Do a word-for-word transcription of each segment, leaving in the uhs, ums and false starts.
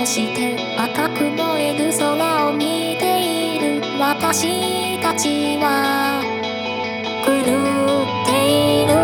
して赤く燃える空を見ている私たちは狂っている。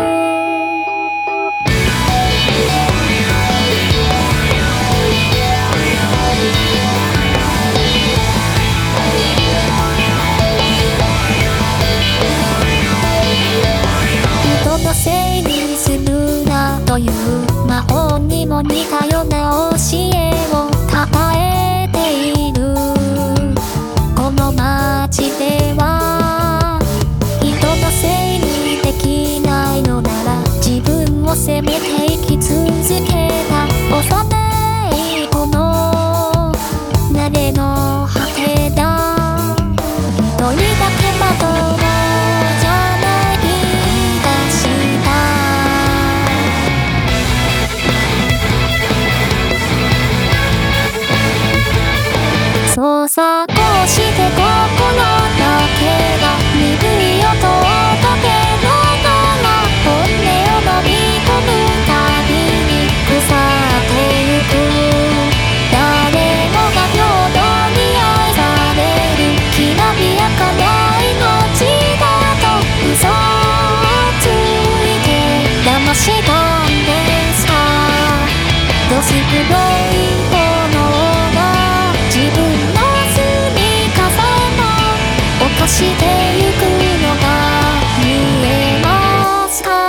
人のせいにするなという魔法にも似たような教えをたたえているこの街では、人のせいにできないのなら自分を責めて生き続けた幼い子の慣れの果てだ。一人だけまともじゃない気がした。そうさ、こうして心だけが鈍い音を立てながら本音を飲み込むたびに腐ってゆく。誰もが平等に愛されるきらびやかな命だと嘘をついて騙したんですか。どす黒い炎が自分の住みかさえも犯してゆくのが見えますか。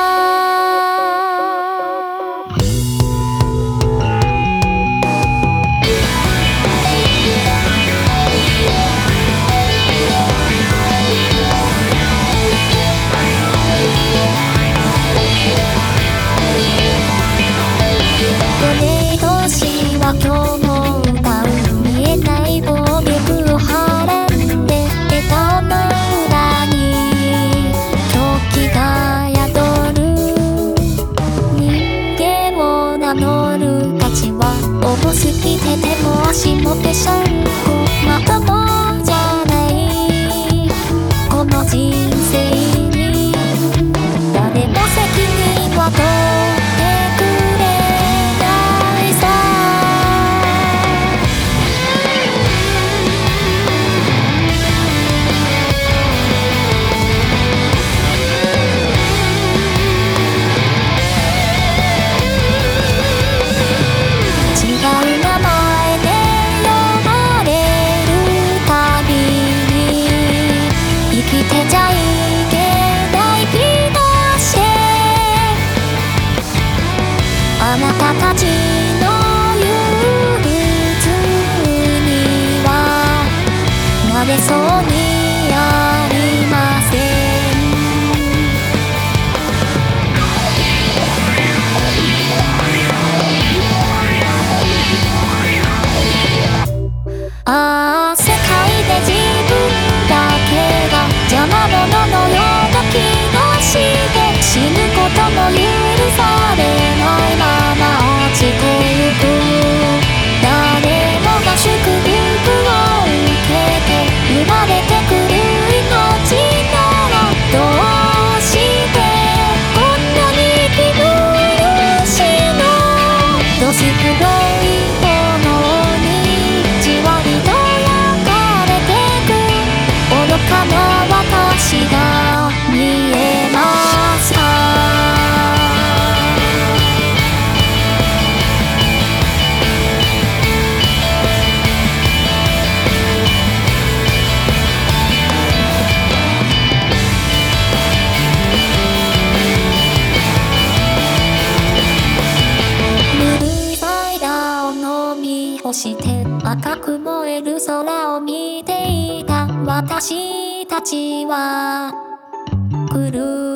今日も歌う見えない暴力をはらんで笑顔の裏に時が宿る。人間を名乗る価値は重すぎて手も足もぺしゃんこ。まともじゃないこの人生に誰も責任は取ってくれないさ。あなたたちの憂鬱にはなれそうにありません。ああ、世界で自分だけが邪魔者のような気がして死ぬことも許されないまま落ちてゆく。誰もが祝福を受けて生まれてくる命ならどうしてこんなに息苦しいの。どす黒い炎にじわりと焼かれてく愚かな私が見えますか。そして赤く燃える空を見ていた私たちは狂